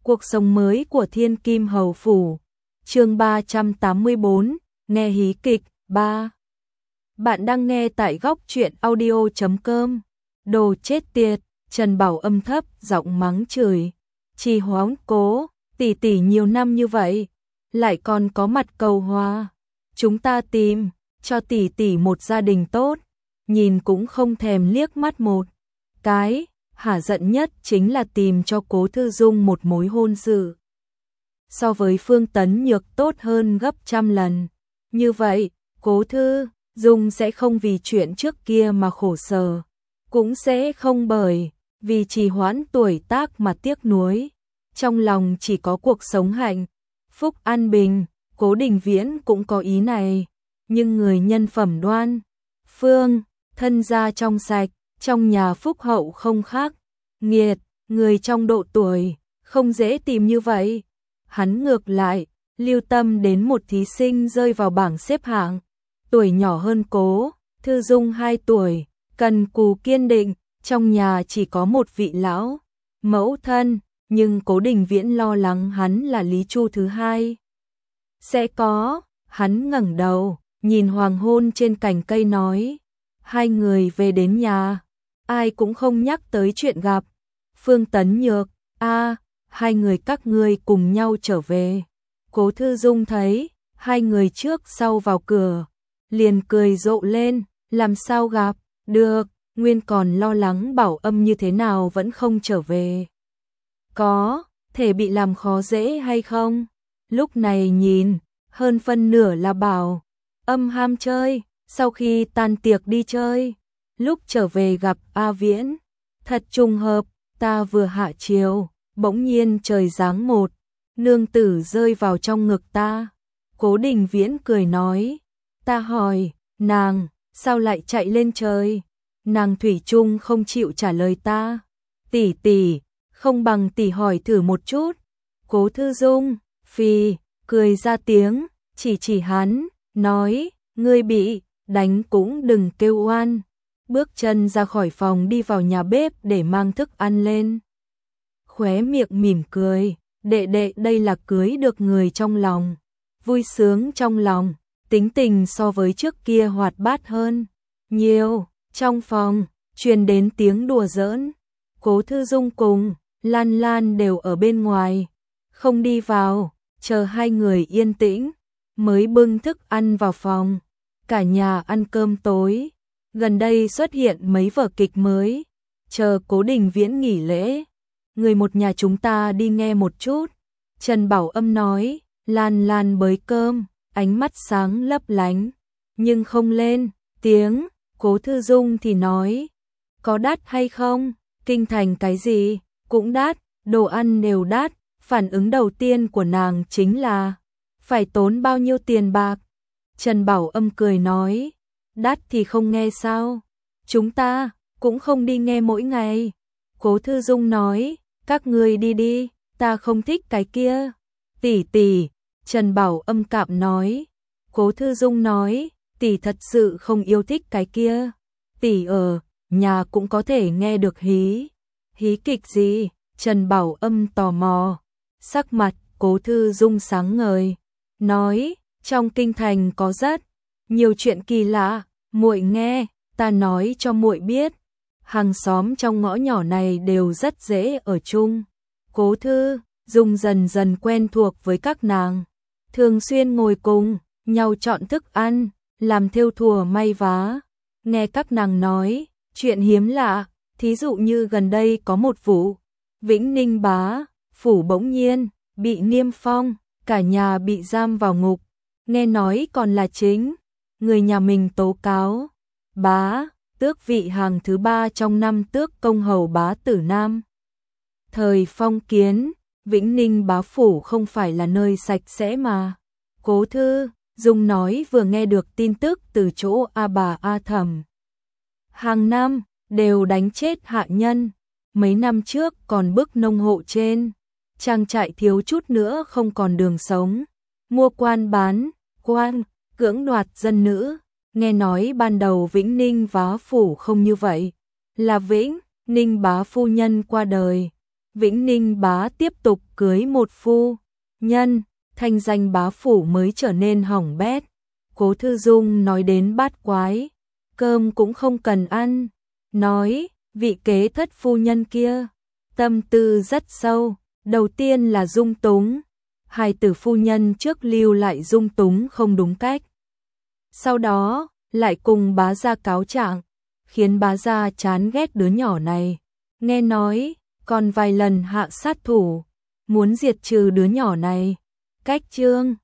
Cuộc sống mới của Thiên Kim Hầu Phủ. Chương 384, nghe hí kịch 3. Bạn đang nghe tại góc truyện audio.com. Đồ chết tiệt, Trần Bảo âm thấp giọng mắng chửi. Trì Hoãn cố, tỷ tỷ nhiều năm như vậy, lại còn có mặt cầu hoa. Chúng ta tìm cho tỷ tỷ một gia đình tốt, nhìn cũng không thèm liếc mắt một cái. Hả giận nhất chính là tìm cho Cố Thư Dung một mối hôn sự. So với Phương Tấn Nhược tốt hơn gấp trăm lần. Như vậy, Cố Thư Dung sẽ không vì chuyện trước kia mà khổ sở, cũng sẽ không bởi vì trì hoãn tuổi tác mà tiếc nuối. Trong lòng chỉ có cuộc sống hạnh phúc an bình. Cố Đình Viễn cũng có ý này, nhưng người nhân phẩm đoan phương, thân gia trong sạch, trong nhà phúc hậu không khác nghiệt, người trong độ tuổi không dễ tìm như vậy. Hắn ngược lại lưu tâm đến một thí sinh rơi vào bảng xếp hạng, tuổi nhỏ hơn Cố Thư Dung 2 tuổi, cần cù kiên định, trong nhà chỉ có một vị lão mẫu thân, nhưng Cố Đình Viễn lo lắng hắn là Lý Chu thứ hai sẽ có. Hắn ngẩng đầu nhìn hoàng hôn trên cành cây nói, hai người về đến nhà, ai cũng không nhắc tới chuyện gặp Phương Tấn Nhược. Hai người các ngươi cùng nhau trở về. Cố Thư Dung thấy hai người trước sau vào cửa, liền cười rộ lên, làm sao gặp được, nguyên còn lo lắng Bảo Âm như thế nào vẫn không trở về, có thể bị làm khó dễ hay không. Lúc này nhìn, hơn phân nửa là Bảo Âm ham chơi, sau khi tan tiệc đi chơi, lúc trở về gặp A Viễn. Thật trùng hợp, ta vừa hạ chiều, bỗng nhiên trời giáng một nương tử rơi vào trong ngực ta. Cố Đình Viễn cười nói, ta hỏi nàng sao lại chạy lên trời, nàng thủy chung không chịu trả lời ta. Tỷ tỷ, không bằng tỷ hỏi thử một chút. Cố Thư Dung phì cười ra tiếng, chỉ hắn, nói, ngươi bị đánh cũng đừng kêu oan. Bước chân ra khỏi phòng đi vào nhà bếp để mang thức ăn lên. Khóe miệng mỉm cười, đệ đệ đây là cưới được người trong lòng, vui sướng trong lòng, tính tình so với trước kia hoạt bát hơn nhiều. Trong phòng truyền đến tiếng đùa giỡn, Cố Thư Dung cùng Lan Lan đều ở bên ngoài, không đi vào, chờ hai người yên tĩnh mới bưng thức ăn vào phòng. Cả nhà ăn cơm tối. Gần đây xuất hiện mấy vở kịch mới, chờ Cố Đình Viễn nghỉ lễ, người một nhà chúng ta đi nghe một chút. Trần Bảo Âm nói. Lan Lan bới cơm, ánh mắt sáng lấp lánh, nhưng không lên tiếng. Cố Thư Dung thì nói, có đắt hay không? Kinh thành cái gì cũng đắt, đồ ăn đều đắt. Phản ứng đầu tiên của nàng chính là, phải tốn bao nhiêu tiền bạc? Trần Bảo Âm cười nói, đắt thì không nghe sao? Chúng ta cũng không đi nghe mỗi ngày. Cố Thư Dung nói, các ngươi đi đi, ta không thích cái kia. Tỷ tỷ, Trần Bảo Âm cạm nói. Cố Thư Dung nói, tỷ thật sự không yêu thích cái kia. Tỷ ở nhà cũng có thể nghe được hí kịch gì? Trần Bảo Âm tò mò. Sắc mặt Cố Thư Dung sáng ngời, nói, trong kinh thành có rất nhiều chuyện kỳ lạ, muội nghe, ta nói cho muội biết. Hàng xóm trong ngõ nhỏ này đều rất dễ ở chung. Cố Thư Dung dần dần quen thuộc với các nàng, thường xuyên ngồi cùng nhau chọn thức ăn, làm thêu thùa may vá. Nghe các nàng nói chuyện hiếm lạ, thí dụ như gần đây có một vụ Vĩnh Ninh bá phủ bỗng nhiên bị niêm phong, cả nhà bị giam vào ngục, nghe nói còn là chính người nhà mình tố cáo. Bá tước vị hàng thứ 3 trong năm tước công hầu bá tử Nam. Thời phong kiến, Vĩnh Ninh bá phủ không phải là nơi sạch sẽ mà. Cố Thư Dung nói vừa nghe được tin tức từ chỗ A bà A Thẩm. Hàng năm đều đánh chết hạ nhân, mấy năm trước còn bức nông hộ trên trang trại thiếu chút nữa không còn đường sống, mua quan bán quan, cưỡng đoạt dân nữ. Nghe nói ban đầu Vĩnh Ninh bá phủ không như vậy, là Vĩnh Ninh bá phu nhân qua đời, Vĩnh Ninh bá tiếp tục cưới một phu nhân, thanh danh bá phủ mới trở nên hỏng bét. Cố Thư Dung nói đến bát quái, cơm cũng không cần ăn, nói vị kế thất phu nhân kia tâm tư rất sâu, đầu tiên là dung túng, hài tử phu nhân trước lưu lại dung túng không đúng cách. Sau đó, lại cùng bá gia cáo trạng, khiến bá gia chán ghét đứa nhỏ này. Nghe nói, còn vài lần hạ sát thủ, muốn diệt trừ đứa nhỏ này. Cách chương